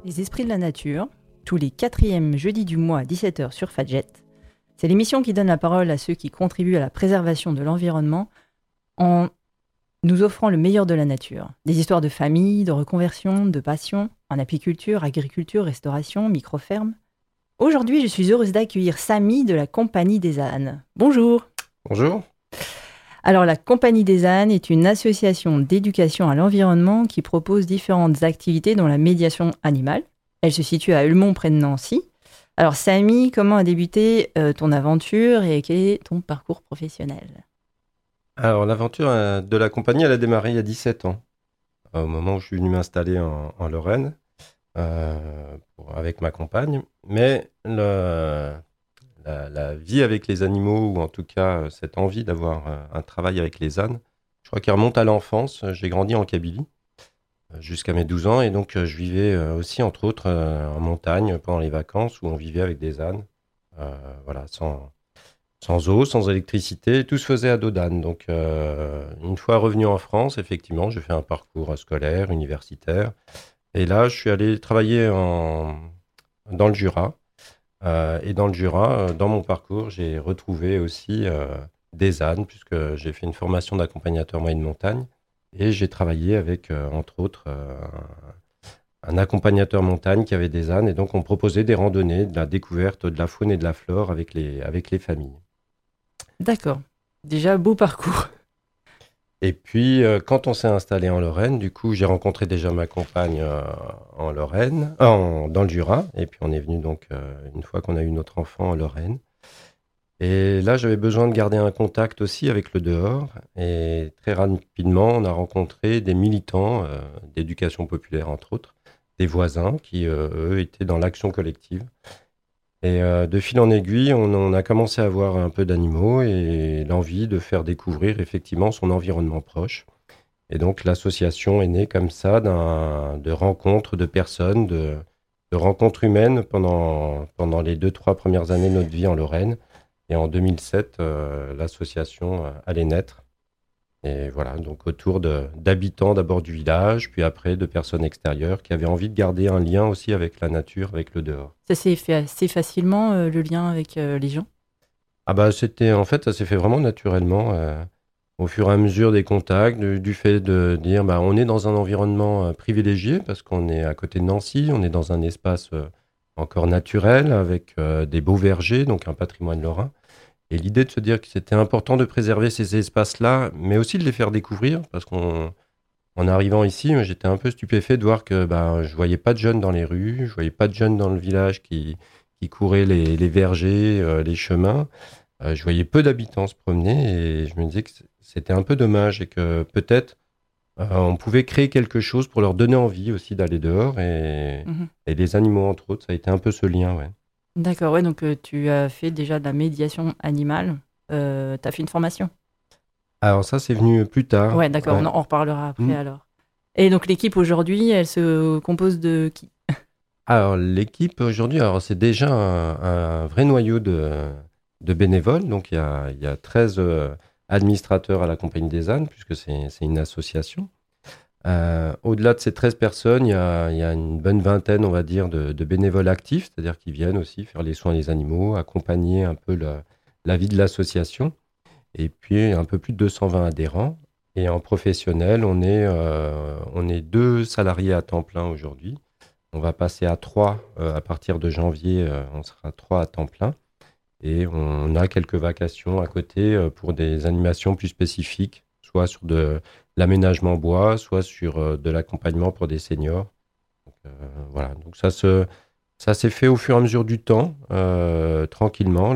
Les esprits de la nature, tous les 4e jeudis du mois à 17h sur Fadjet. C'est l'émission qui donne la parole à ceux qui contribuent à la préservation de l'environnement en nous offrant le meilleur de la nature. Des histoires de famille, de reconversion, de passion, en apiculture, agriculture, restauration, micro-ferme. Aujourd'hui, je suis heureuse d'accueillir Samy de la Compagnie des ânes. Bonjour. Bonjour. Alors, la Compagnie des ânes est une association d'éducation à l'environnement qui propose différentes activités dont la médiation animale. Elle se situe à Eulmont, près de Nancy. Alors, Samy, comment a débuté ton aventure et quel est ton parcours professionnel ? Alors, l'aventure de la compagnie, elle a démarré il y a 17 ans, au moment où je suis venu m'installer en Lorraine avec ma compagne. Mais la vie avec les animaux, ou en tout cas cette envie d'avoir un travail avec les ânes, je crois qu'elle remonte à l'enfance. J'ai grandi en Kabylie jusqu'à mes 12 ans et donc je vivais aussi entre autres en montagne pendant les vacances où on vivait avec des ânes, voilà, sans eau, sans électricité, tout se faisait à dos d'âne. Donc une fois revenu en France, effectivement, j'ai fait un parcours scolaire, universitaire et là je suis allé travailler dans le Jura. Et dans le Jura, dans mon parcours, j'ai retrouvé aussi des ânes, puisque j'ai fait une formation d'accompagnateur moyenne montagne. Et j'ai travaillé avec, entre autres, un accompagnateur montagne qui avait des ânes. Et donc, on proposait des randonnées, de la découverte de la faune et de la flore avec les familles. D'accord. Déjà, beau parcours. Et puis, quand on s'est installé en Lorraine, du coup, j'ai rencontré déjà ma compagne en Lorraine, dans le Jura. Et puis, on est venu donc, une fois qu'on a eu notre enfant en Lorraine. Et là, j'avais besoin de garder un contact aussi avec le dehors. Et très rapidement, on a rencontré des militants d'éducation populaire, entre autres, des voisins qui, eux, étaient dans l'action collective. Et de fil en aiguille, on a commencé à avoir un peu d'animaux et l'envie de faire découvrir effectivement son environnement proche. Et donc l'association est née comme ça, de rencontres de personnes, de rencontres humaines pendant les 2-3 premières années de notre vie en Lorraine. Et en 2007, l'association allait naître. Et voilà, donc autour d'habitants d'abord du village, puis après de personnes extérieures qui avaient envie de garder un lien aussi avec la nature, avec le dehors. Ça s'est fait assez facilement, le lien avec les gens ? Ah bah en fait, ça s'est fait vraiment naturellement, au fur et à mesure des contacts, du fait de dire, bah, on est dans un environnement privilégié parce qu'on est à côté de Nancy, on est dans un espace encore naturel avec des beaux vergers, donc un patrimoine lorrain. Et l'idée de se dire que c'était important de préserver ces espaces-là, mais aussi de les faire découvrir, parce qu'en arrivant ici, j'étais un peu stupéfait de voir que je voyais pas de jeunes dans les rues, je voyais pas de jeunes dans le village qui couraient les vergers, les chemins. Je voyais peu d'habitants se promener et je me disais que c'était un peu dommage et que peut-être on pouvait créer quelque chose pour leur donner envie aussi d'aller dehors et les animaux entre autres. Ça a été un peu ce lien, ouais. D'accord, ouais, donc tu as fait déjà de la médiation animale. Tu as fait une formation ? Alors ça, c'est venu plus tard. Ouais, d'accord, Ouais. on en reparlera après alors. Et donc l'équipe aujourd'hui, elle se compose de qui ? Alors l'équipe aujourd'hui, c'est déjà un vrai noyau de bénévoles. Donc il y a 13 administrateurs à la Compagnie des ânes, puisque c'est une association. Au-delà de ces 13 personnes, il y a une bonne vingtaine, on va dire, de bénévoles actifs, c'est-à-dire qui viennent aussi faire les soins des animaux, accompagner un peu la vie de l'association. Et puis un peu plus de 220 adhérents. Et en professionnel, on est 2 salariés à temps plein aujourd'hui. On va passer à 3 à partir de janvier, on sera 3 à temps plein. Et on a quelques vacations à côté pour des animations plus spécifiques, soit sur de l'aménagement bois, soit sur de l'accompagnement pour des seniors. Donc, voilà, donc ça s'est fait au fur et à mesure du temps, tranquillement.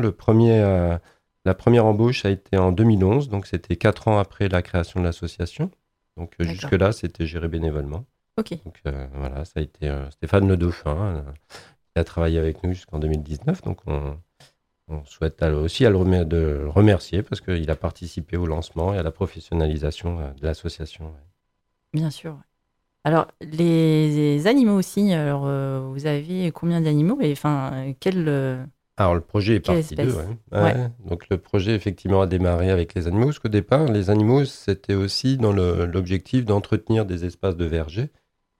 La première embauche a été en 2011, donc c'était 4 ans après la création de l'association. Donc jusque-là, c'était géré bénévolement. Ok. Donc voilà, ça a été Stéphane Le Dauphin qui a travaillé avec nous jusqu'en 2019. Donc on souhaite aussi le remercier parce qu'il a participé au lancement et à la professionnalisation de l'association. Ouais. Bien sûr. Alors, les animaux aussi, alors vous avez combien d'animaux et enfin, Alors le projet est quelle parti d'eux. espèce ? Ouais. Ouais. Donc le projet effectivement a démarré avec les animaux, parce qu'au départ, les animaux, c'était aussi dans l'objectif d'entretenir des espaces de verger.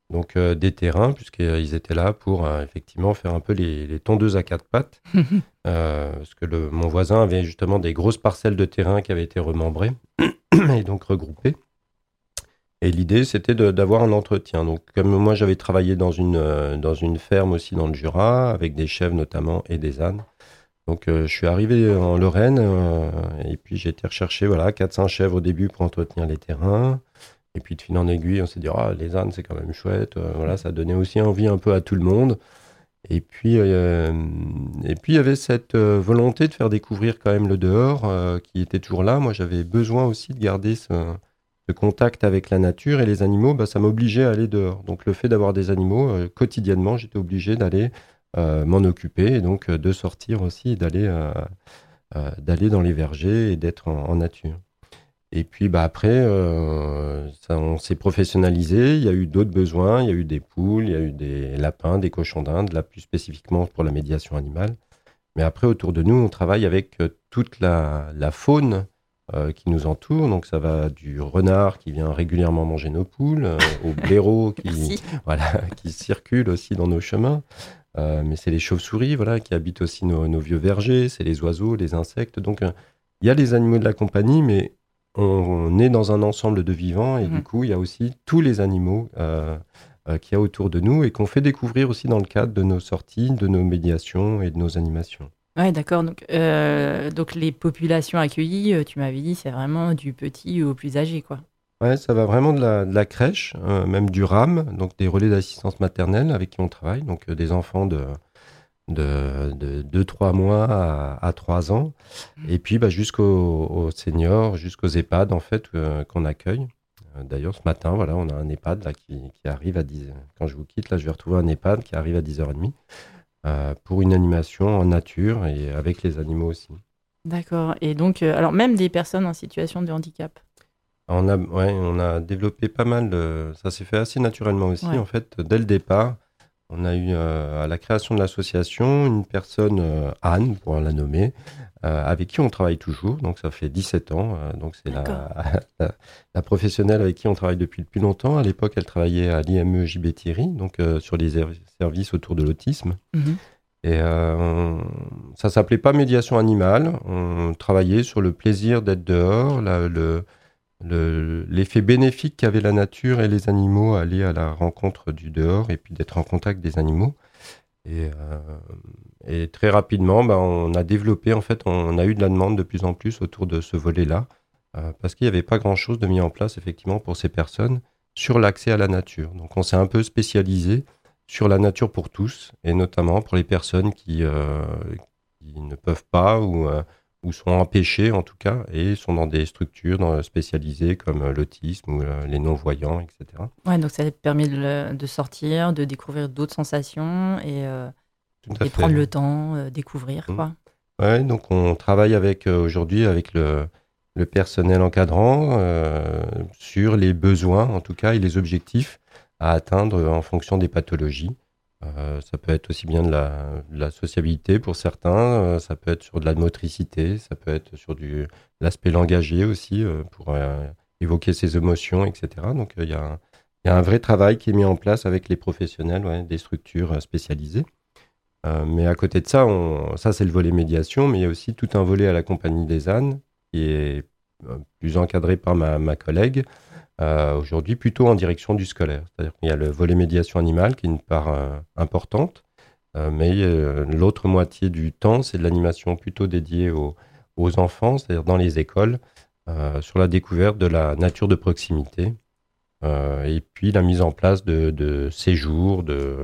Donc des terrains, puisqu'ils étaient là pour effectivement faire un peu les tondeuses à quatre pattes. Parce que mon voisin avait justement des grosses parcelles de terrain qui avaient été remembrées et donc regroupées. Et l'idée, c'était d'avoir un entretien. Donc, comme moi, j'avais travaillé dans une ferme aussi dans le Jura, avec des chèvres notamment et des ânes. Donc, je suis arrivé en Lorraine et puis j'ai été rechercher 400 chèvres au début pour entretenir les terrains. Et puis, de fil en aiguille, on s'est dit, les ânes, c'est quand même chouette. Ça donnait aussi envie un peu à tout le monde. Et puis, il y avait cette volonté de faire découvrir quand même le dehors qui était toujours là. Moi, j'avais besoin aussi de garder ce contact avec la nature et les animaux, ça m'obligeait à aller dehors. Donc, le fait d'avoir des animaux, quotidiennement, j'étais obligé d'aller m'en occuper et donc de sortir aussi et d'aller dans les vergers et d'être en nature. Et puis après, on s'est professionnalisé, il y a eu d'autres besoins, il y a eu des poules, il y a eu des lapins, des cochons d'Inde, là plus spécifiquement pour la médiation animale. Mais après, autour de nous, on travaille avec toute la faune qui nous entoure. Donc ça va du renard qui vient régulièrement manger nos poules, au blaireau qui circule aussi dans nos chemins. Mais c'est les chauves-souris qui habitent aussi nos vieux vergers, c'est les oiseaux, les insectes. Donc il y a les animaux de la compagnie, mais on est dans un ensemble de vivants et du coup, il y a aussi tous les animaux qu'il y a autour de nous et qu'on fait découvrir aussi dans le cadre de nos sorties, de nos médiations et de nos animations. Ouais, d'accord. Donc les populations accueillies, tu m'avais dit, c'est vraiment du petit au plus âgé, quoi. Ouais, ça va vraiment de la crèche, même du RAM, donc des relais d'assistance maternelle avec qui on travaille, donc des enfants de 2-3 mois à 3 ans, et puis jusqu'aux seniors, jusqu'aux EHPAD en fait qu'on accueille. D'ailleurs, ce matin, on a un EHPAD là, qui arrive à 10h. Quand je vous quitte, là, je vais retrouver un EHPAD qui arrive à 10h30 pour une animation en nature et avec les animaux aussi. D'accord. Et donc, alors même des personnes en situation de handicap. On a développé pas mal ça s'est fait assez naturellement aussi, en fait, dès le départ. On a eu à la création de l'association une personne, Anne, pour la nommer, avec qui on travaille toujours. Donc ça fait 17 ans. Donc c'est la professionnelle avec qui on travaille depuis le plus longtemps. À l'époque, elle travaillait à l'IME JB Thierry, donc sur les services autour de l'autisme. Mm-hmm. Et ça s'appelait pas médiation animale. On travaillait sur le plaisir d'être dehors, l'effet bénéfique qu'avait la nature et les animaux à aller à la rencontre du dehors et puis d'être en contact des animaux. Et très rapidement, on a développé, en fait, on a eu de la demande de plus en plus autour de ce volet-là, parce qu'il n'y avait pas grand-chose de mis en place, effectivement, pour ces personnes sur l'accès à la nature. Donc, on s'est un peu spécialisé sur la nature pour tous, et notamment pour les personnes qui ne peuvent pas ou sont empêchés en tout cas, et sont dans des structures spécialisées comme l'autisme ou les non-voyants, etc. Ouais, donc ça permet de sortir, de découvrir d'autres sensations et prendre le temps, découvrir, quoi. Ouais, donc on travaille aujourd'hui avec le personnel encadrant sur les besoins en tout cas et les objectifs à atteindre en fonction des pathologies. Ça peut être aussi bien de la sociabilité pour certains, ça peut être sur de la motricité, ça peut être sur l'aspect langagier aussi pour évoquer ses émotions, etc. Donc il y a un vrai travail qui est mis en place avec les professionnels des structures spécialisées. Mais à côté de ça, ça c'est le volet médiation, mais il y a aussi tout un volet à la Compagnie des ânes qui est plus encadré par ma collègue. Aujourd'hui plutôt en direction du scolaire. C'est-à-dire qu'il y a le volet médiation animale qui est une part importante, mais l'autre moitié du temps, c'est de l'animation plutôt dédiée aux enfants, c'est-à-dire dans les écoles, sur la découverte de la nature de proximité, et puis la mise en place de séjours,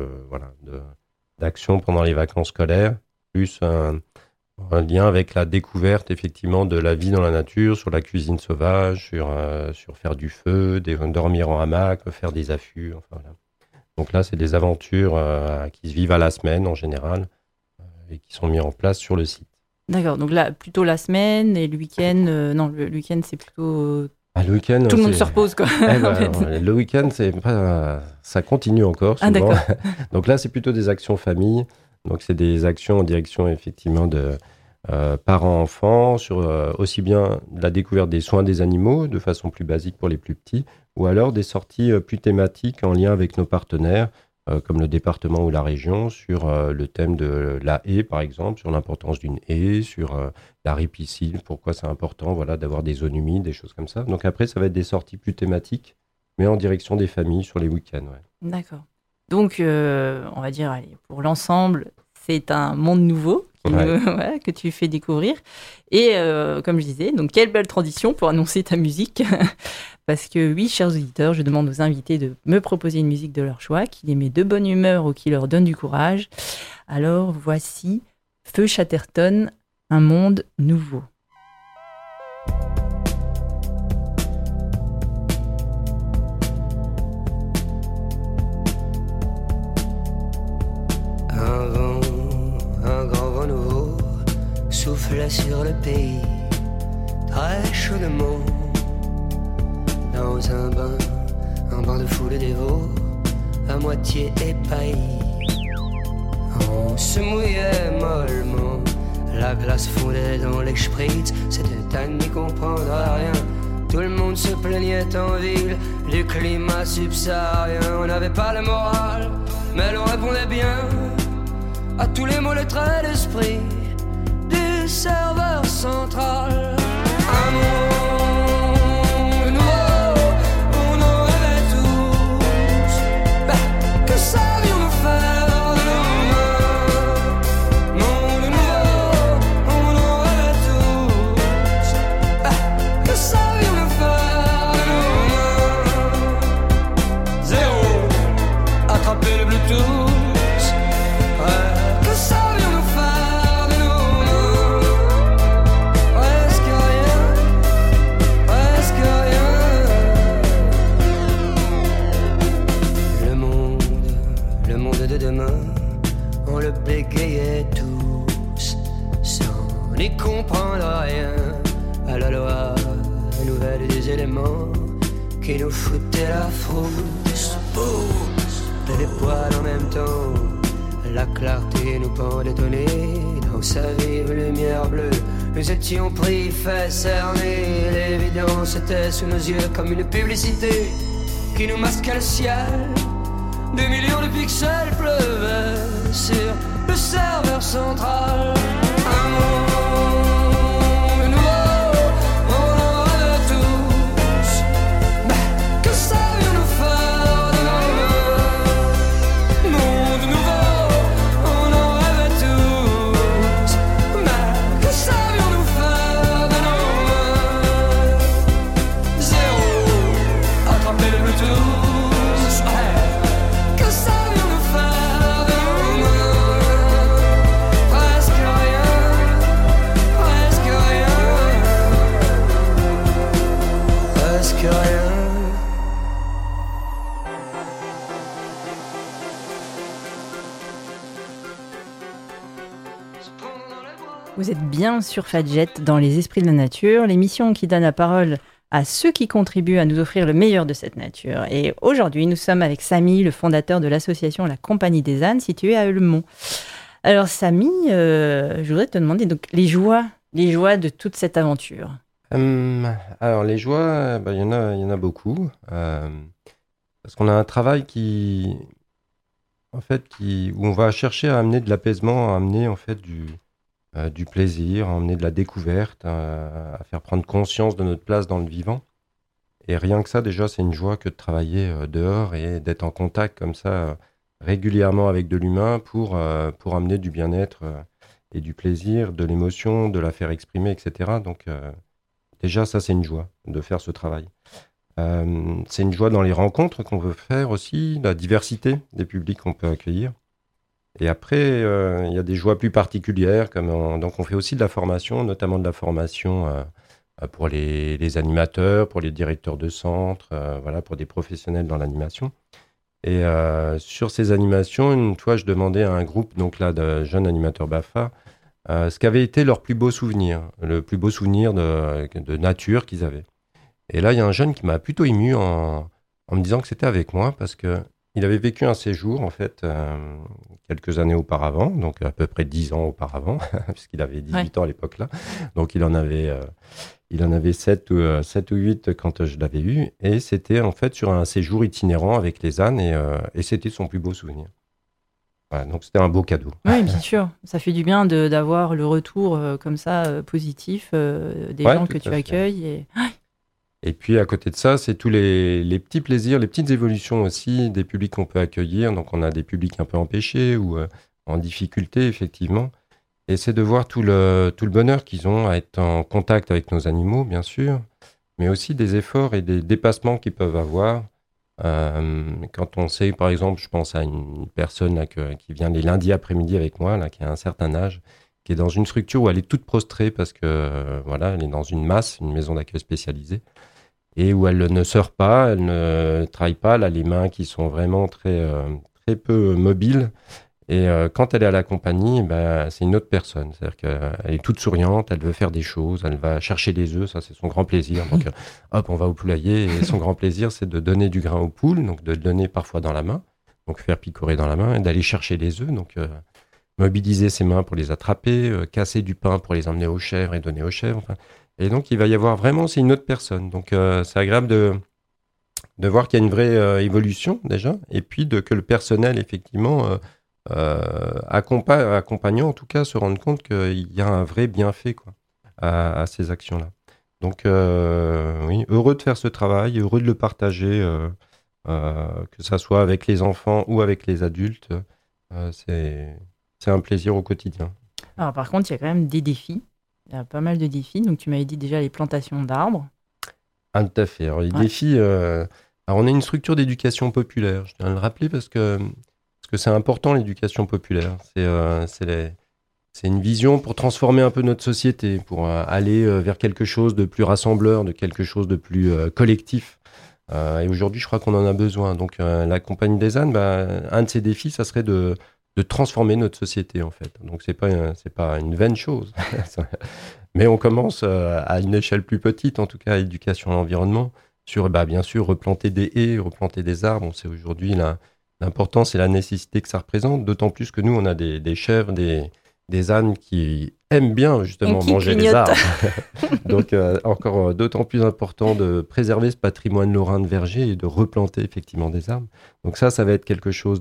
d'actions pendant les vacances scolaires, plus un lien avec la découverte effectivement de la vie dans la nature, sur la cuisine sauvage, sur faire du feu, dormir en hamac, faire des affûts. Enfin, voilà. Donc là, c'est des aventures qui se vivent à la semaine en général et qui sont mises en place sur le site. D'accord, donc là, plutôt la semaine et le week-end. Non, le week-end, c'est plutôt... le week-end, tout le monde se repose, quoi. Le week-end, ça continue encore souvent. Donc là, c'est plutôt des actions famille. Donc c'est des actions en direction effectivement parents-enfants, sur aussi bien la découverte des soins des animaux, de façon plus basique pour les plus petits, ou alors des sorties plus thématiques en lien avec nos partenaires, comme le département ou la région, sur le thème de la haie, par exemple, sur l'importance d'une haie, sur la ripiscine, pourquoi c'est important d'avoir des zones humides, des choses comme ça. Donc après, ça va être des sorties plus thématiques, mais en direction des familles sur les week-ends. Ouais. D'accord. Donc, on va dire, allez, pour l'ensemble, c'est un monde nouveau que tu fais découvrir. Et comme je disais, donc quelle belle transition pour annoncer ta musique. Parce que oui, chers auditeurs, je demande aux invités de me proposer une musique de leur choix, qui les met de bonne humeur ou qui leur donne du courage. Alors voici Feu Chatterton, un monde nouveau. Un grand vent nouveau soufflait sur le pays, très chaudement. Dans un bain de foule dévot, à moitié épaillis. On se mouillait mollement, la glace fondait dans les spritz, c'était à n'y comprendre rien. Tout le monde se plaignait en ville du climat subsaharien. On n'avait pas le moral, mais l'on répondait bien à tous les mots, les traits d'esprit du serveur central. Un monde nouveau, on en rêvait tous. Que savions-nous faire de nos mains? Monde nouveau, on en rêvait tous. Que savions-nous faire de nos mains? Zéro, attraper le Bluetooth. On le bégayait tous, sans n'y comprendre rien à la loi nouvelle des éléments qui nous foutaient la frousse. Et les poils en même temps, la clarté nous pendait au nez. Dans sa vive lumière bleue, nous étions pris, fait cerner. L'évidence était sous nos yeux comme une publicité qui nous masquait le ciel. Des millions de pixels pleuvaient sur le serveur central. Un monde nouveau, on en rêvait tous. Mais que savions-nous faire de nos mains? Monde nouveau, on en rêvait tous. Mais que savions-nous faire de nos mains? Zéro, attraper le Bluetooth. Vous êtes bien sur Fadjet dans Les Esprits de la Nature, l'émission qui donne la parole à ceux qui contribuent à nous offrir le meilleur de cette nature. Et aujourd'hui, nous sommes avec Samy, le fondateur de l'association La Compagnie des ânes, située à Heulemont. Alors Samy, je voudrais te demander donc, les joies de toute cette aventure. Alors les joies, y en a beaucoup. Parce qu'on a un travail où on va chercher à amener de l'apaisement, à amener en fait du plaisir, à emmener de la découverte, à faire prendre conscience de notre place dans le vivant. Et rien que ça, déjà, c'est une joie que de travailler dehors et d'être en contact comme ça régulièrement avec de l'humain pour amener du bien-être et du plaisir, de l'émotion, de la faire exprimer, etc. Donc déjà, ça, c'est une joie de faire ce travail. C'est une joie dans les rencontres qu'on veut faire aussi, la diversité des publics qu'on peut accueillir. Et après, il y a des joies plus particulières, donc on fait aussi de la formation, notamment de la formation pour les animateurs, pour les directeurs de centres, pour des professionnels dans l'animation. Et sur ces animations, une fois, je demandais à un groupe de jeunes animateurs BAFA ce qu'avait été leur plus beau souvenir, le plus beau souvenir de nature qu'ils avaient. Et là, il y a un jeune qui m'a plutôt ému en me disant que c'était avec moi, parce que Il avait vécu un séjour, en fait, quelques années auparavant, donc à peu près 10 ans auparavant, puisqu'il avait 18 ans à l'époque-là. Donc, il en avait 7 ou 8 quand je l'avais eu. Et c'était, en fait, sur un séjour itinérant avec les ânes. Et c'était son plus beau souvenir. Voilà, donc, c'était un beau cadeau. Oui, bien sûr. Ça fait du bien d'avoir le retour comme ça, positif, des gens que tu accueilles. Et puis, à côté de ça, c'est tous les petits plaisirs, les petites évolutions aussi des publics qu'on peut accueillir. Donc, on a des publics un peu empêchés ou en difficulté, effectivement. Et c'est de voir tout le bonheur qu'ils ont à être en contact avec nos animaux, bien sûr, mais aussi des efforts et des dépassements qu'ils peuvent avoir. Quand on sait, par exemple, je pense à une personne là, qui vient les lundis après-midi avec moi, là, qui a un certain âge, qui est dans une structure où elle est toute prostrée parce que voilà, elle est dans une maison d'accueil spécialisée, et où elle ne sort pas, elle ne travaille pas, elle a les mains qui sont vraiment très, très peu mobiles. Et quand elle est à la compagnie, c'est une autre personne. C'est-à-dire qu'elle est toute souriante, elle veut faire des choses, elle va chercher des œufs, ça c'est son grand plaisir. Donc hop, on va au poulailler et son grand plaisir c'est de donner du grain aux poules, donc de le donner parfois dans la main, donc faire picorer dans la main et d'aller chercher les œufs, donc mobiliser ses mains pour les attraper, casser du pain pour les emmener aux chèvres et donner aux chèvres. Enfin. Et donc il va y avoir vraiment, c'est une autre personne. Donc c'est agréable de voir qu'il y a une vraie évolution déjà, et puis que le personnel effectivement... accompagnant en tout cas se rendre compte qu'il y a un vrai bienfait à ces actions-là. Donc oui, heureux de faire ce travail, heureux de le partager, que ça soit avec les enfants ou avec les adultes, c'est un plaisir au quotidien. Alors par contre, il y a quand même des défis, il y a pas mal de défis, donc tu m'avais dit déjà les plantations d'arbres. Ah, tout à fait. Alors, les défis, alors on a une structure d'éducation populaire, je tiens à le rappeler parce que c'est important, l'éducation populaire. C'est une vision pour transformer un peu notre société, pour aller vers quelque chose de plus rassembleur, de quelque chose de plus collectif. Et aujourd'hui, je crois qu'on en a besoin. Donc, la Compagnie des ânes, un de ses défis, ça serait de transformer notre société, en fait. Donc, c'est pas une vaine chose. Mais on commence à une échelle plus petite, en tout cas, à éducation à l'environnement, sur, bien sûr, replanter des haies, replanter des arbres. On sait aujourd'hui, l'importance et la nécessité que ça représente, d'autant plus que nous, on a des chèvres, des ânes qui aiment bien justement manger les arbres. Donc, encore d'autant plus important de préserver ce patrimoine lorrain de verger et de replanter effectivement des arbres. Donc ça va être quelque chose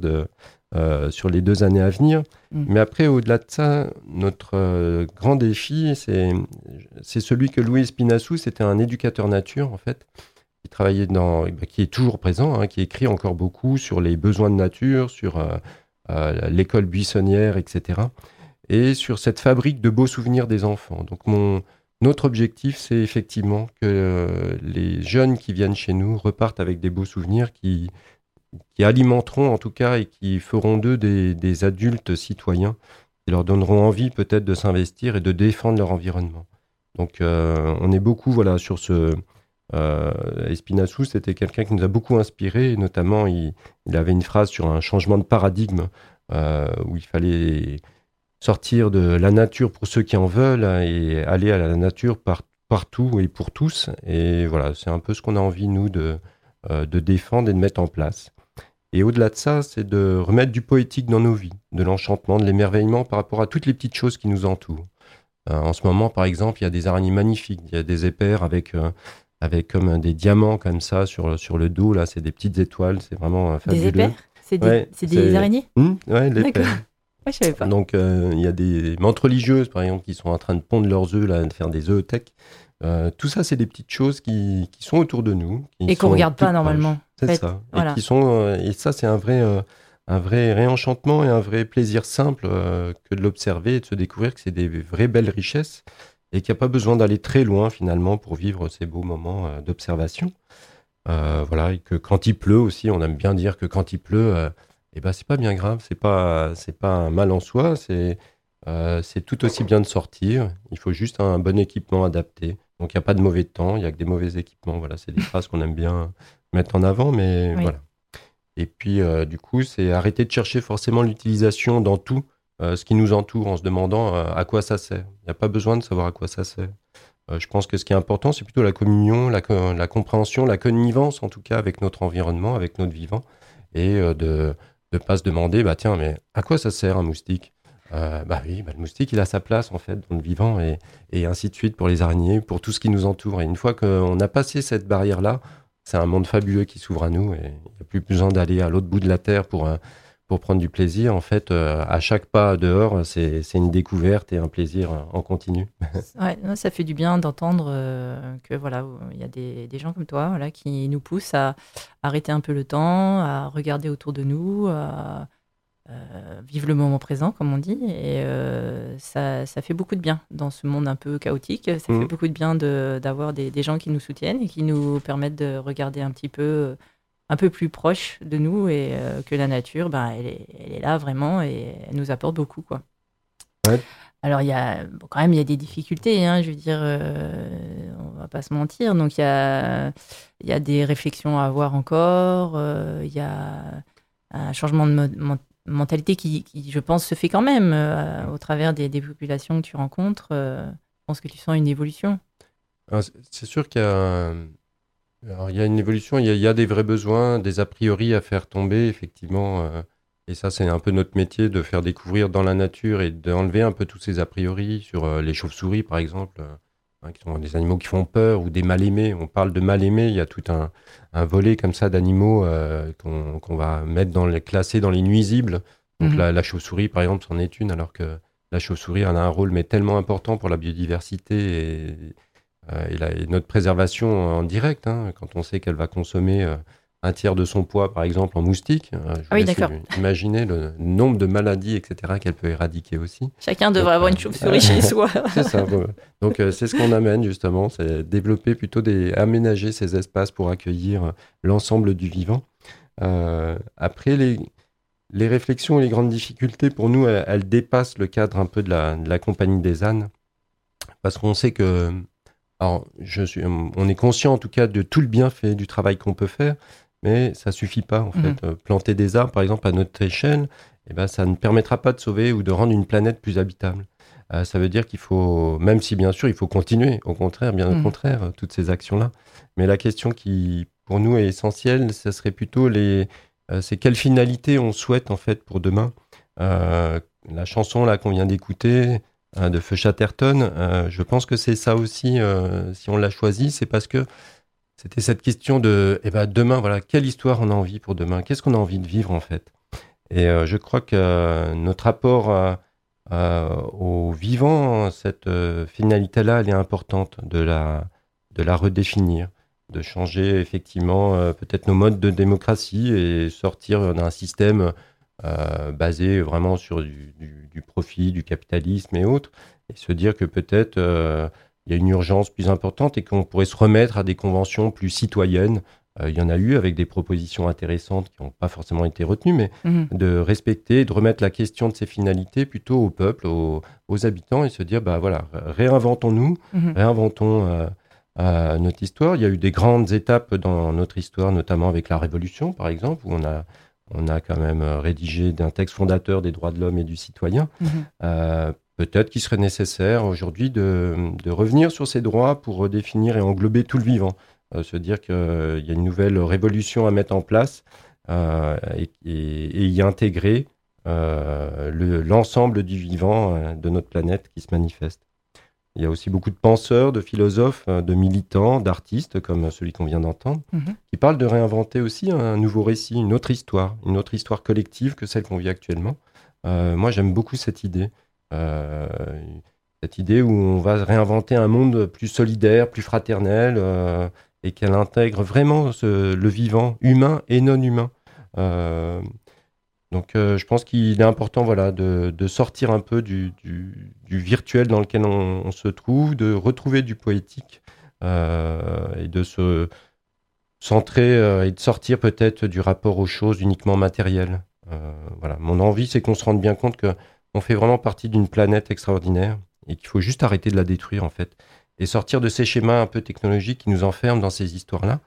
sur les 2 années à venir. Mais après, au-delà de ça, notre grand défi, c'est celui que Louis Espinassou, c'était un éducateur nature en fait, qui travaillait qui est toujours présent, qui écrit encore beaucoup sur les besoins de nature, sur l'école buissonnière, etc. Et sur cette fabrique de beaux souvenirs des enfants. Donc notre objectif, c'est effectivement que les jeunes qui viennent chez nous repartent avec des beaux souvenirs qui alimenteront en tout cas et qui feront d'eux des adultes citoyens, qui leur donneront envie peut-être de s'investir et de défendre leur environnement. Donc on est beaucoup sur ce... Espinassou, c'était quelqu'un qui nous a beaucoup inspiré, et notamment il avait une phrase sur un changement de paradigme où il fallait sortir de la nature pour ceux qui en veulent et aller à la nature partout et pour tous. Et voilà, c'est un peu ce qu'on a envie, nous, de défendre et de mettre en place. Et au-delà de ça, c'est de remettre du poétique dans nos vies, de l'enchantement, de l'émerveillement par rapport à toutes les petites choses qui nous entourent. En ce moment, par exemple, il y a des araignées magnifiques, il y a des épères avec comme des diamants comme ça sur le dos, là, c'est des petites étoiles, c'est vraiment fabuleux. Des épères ? C'est des araignées ? Ouais, l'épère. D'accord. Ouais, je savais pas. Donc, il y a des menthes religieuses, par exemple, qui sont en train de pondre leurs œufs, là, de faire des œufs-tech. Tout ça, c'est des petites choses qui sont autour de nous. Et qu'on ne regarde pas normalement. C'est ça. Voilà. Et ça, c'est un vrai réenchantement et un vrai plaisir simple que de l'observer et de se découvrir que c'est des vraies belles richesses et qu'il n'y a pas besoin d'aller très loin, finalement, pour vivre ces beaux moments d'observation. Et que quand il pleut aussi, on aime bien dire que quand il pleut... c'est pas bien grave, c'est pas un mal en soi, c'est tout aussi bien de sortir. Il faut juste un bon équipement adapté. Donc il n'y a pas de mauvais temps, il n'y a que des mauvais équipements. Voilà, c'est des phrases qu'on aime bien mettre en avant, mais oui. Voilà. Et puis du coup, c'est arrêter de chercher forcément l'utilisation dans tout ce qui nous entoure en se demandant à quoi ça sert. Il n'y a pas besoin de savoir à quoi ça sert. Je pense que ce qui est important, c'est plutôt la communion, la compréhension, la connivence en tout cas avec notre environnement, avec notre vivant. et de ne pas se demander, tiens, mais à quoi ça sert un moustique ? Oui, le moustique, il a sa place en fait dans le vivant et ainsi de suite pour les araignées, pour tout ce qui nous entoure. Et une fois qu'on a passé cette barrière-là, c'est un monde fabuleux qui s'ouvre à nous et il n'y a plus besoin d'aller à l'autre bout de la Terre pour prendre du plaisir. En fait, à chaque pas dehors, c'est une découverte et un plaisir en continu. Ouais, non, ça fait du bien d'entendre que voilà, il y a des gens comme toi voilà, qui nous poussent à arrêter un peu le temps, à regarder autour de nous, à vivre le moment présent, comme on dit. Et ça fait beaucoup de bien dans ce monde un peu chaotique. Ça fait beaucoup de bien d'avoir des gens qui nous soutiennent et qui nous permettent de regarder un peu plus proche de nous et que la nature, elle est là vraiment et elle nous apporte beaucoup, quoi. Ouais. Alors, quand même, il y a des difficultés, hein, je veux dire, on va pas se mentir. Donc, il y a des réflexions à avoir encore, il y a un changement de mentalité qui, je pense, se fait quand même au travers des populations que tu rencontres. Je pense que tu sens une évolution. Alors, c'est sûr qu'il y a... Alors, il y a une évolution, il y a des vrais besoins, des a priori à faire tomber, effectivement. Et ça, c'est un peu notre métier de faire découvrir dans la nature et d'enlever un peu tous ces a priori sur les chauves-souris, par exemple, qui sont des animaux qui font peur ou des mal-aimés. On parle de mal-aimés, il y a tout un volet comme ça d'animaux qu'on va classer dans les nuisibles. Donc la chauve-souris, par exemple, c'en est une, alors que la chauve-souris elle a un rôle mais tellement important pour la biodiversité et notre préservation en direct, hein, quand on sait qu'elle va consommer un tiers de son poids, par exemple, en moustique. Je laisse imaginer le nombre de maladies, etc., qu'elle peut éradiquer aussi. Chacun devrait avoir une chauve-souris chez soi. C'est ça. Donc, c'est ce qu'on amène, justement, c'est développer aménager ces espaces pour accueillir l'ensemble du vivant. Après, les réflexions et les grandes difficultés, pour nous, elles dépassent le cadre un peu de la compagnie des ânes, parce qu'on sait que alors, on est conscient en tout cas de tout le bienfait du travail qu'on peut faire, mais ça suffit pas en fait. Planter des arbres, par exemple, à notre échelle, ça ne permettra pas de sauver ou de rendre une planète plus habitable. Ça veut dire qu'il faut, même si bien sûr il faut continuer, au contraire, bien au contraire, toutes ces actions-là. Mais la question qui, pour nous, est essentielle, ça serait plutôt c'est quelle finalité on souhaite en fait pour demain. La chanson là qu'on vient d'écouter, de Feu Chatterton, je pense que c'est ça aussi, si on l'a choisi, c'est parce que c'était cette question de demain, voilà, quelle histoire on a envie pour demain, qu'est-ce qu'on a envie de vivre en fait. Et je crois que notre rapport au vivant, cette finalité-là, elle est importante de la redéfinir, de changer effectivement peut-être nos modes de démocratie et sortir d'un système basé vraiment sur du profit, du capitalisme et autres, et se dire que peut-être il y a une urgence plus importante et qu'on pourrait se remettre à des conventions plus citoyennes. Il y en a eu avec des propositions intéressantes qui n'ont pas forcément été retenues, mais de respecter, de remettre la question de ces finalités plutôt au peuple, aux habitants, et se dire, voilà, réinventons-nous, réinventons notre histoire. Il y a eu des grandes étapes dans notre histoire, notamment avec la Révolution, par exemple, où on a quand même rédigé un texte fondateur des droits de l'homme et du citoyen. Peut-être qu'il serait nécessaire aujourd'hui de revenir sur ces droits pour redéfinir et englober tout le vivant. Se dire qu'il y a une nouvelle révolution à mettre en place et y intégrer l'ensemble du vivant de notre planète qui se manifeste. Il y a aussi beaucoup de penseurs, de philosophes, de militants, d'artistes, comme celui qu'on vient d'entendre, qui parlent de réinventer aussi un nouveau récit, une autre histoire collective que celle qu'on vit actuellement. Moi, j'aime beaucoup cette idée où on va réinventer un monde plus solidaire, plus fraternel, et qu'elle intègre vraiment le vivant, humain et non humain. Donc, je pense qu'il est important, voilà, de sortir un peu du virtuel dans lequel on se trouve, de retrouver du poétique et de se centrer et de sortir peut-être du rapport aux choses uniquement matérielles. Voilà. Mon envie, c'est qu'on se rende bien compte qu'on fait vraiment partie d'une planète extraordinaire et qu'il faut juste arrêter de la détruire, en fait, et sortir de ces schémas un peu technologiques qui nous enferment dans ces histoires-là.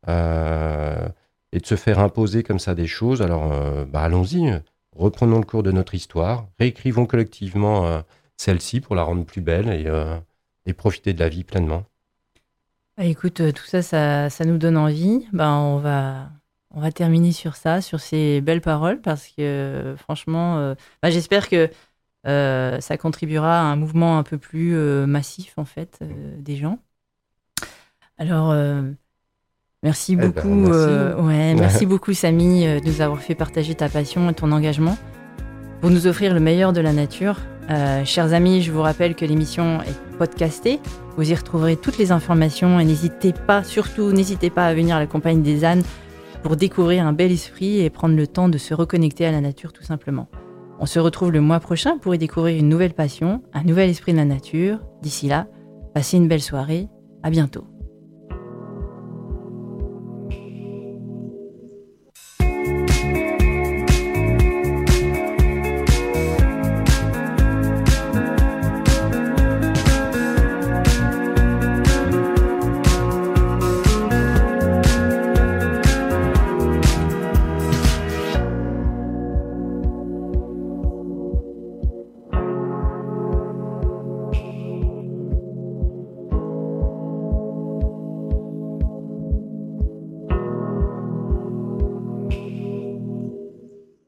Et de se faire imposer comme ça des choses. Alors, allons-y, reprenons le cours de notre histoire, réécrivons collectivement celle-ci pour la rendre plus belle et profiter de la vie pleinement. Écoute, tout ça nous donne envie. On va On va terminer sur ça, sur ces belles paroles, parce que franchement, j'espère que ça contribuera à un mouvement un peu plus massif, en fait, des gens. Alors, merci beaucoup. Merci beaucoup, Samy, de nous avoir fait partager ta passion et ton engagement pour nous offrir le meilleur de la nature. Chers amis, je vous rappelle que l'émission est podcastée. Vous y retrouverez toutes les informations et n'hésitez pas à venir à la Compagnie des ânes pour découvrir un bel esprit et prendre le temps de se reconnecter à la nature tout simplement. On se retrouve le mois prochain pour y découvrir une nouvelle passion, un nouvel esprit de la nature. D'ici là, passez une belle soirée. À bientôt.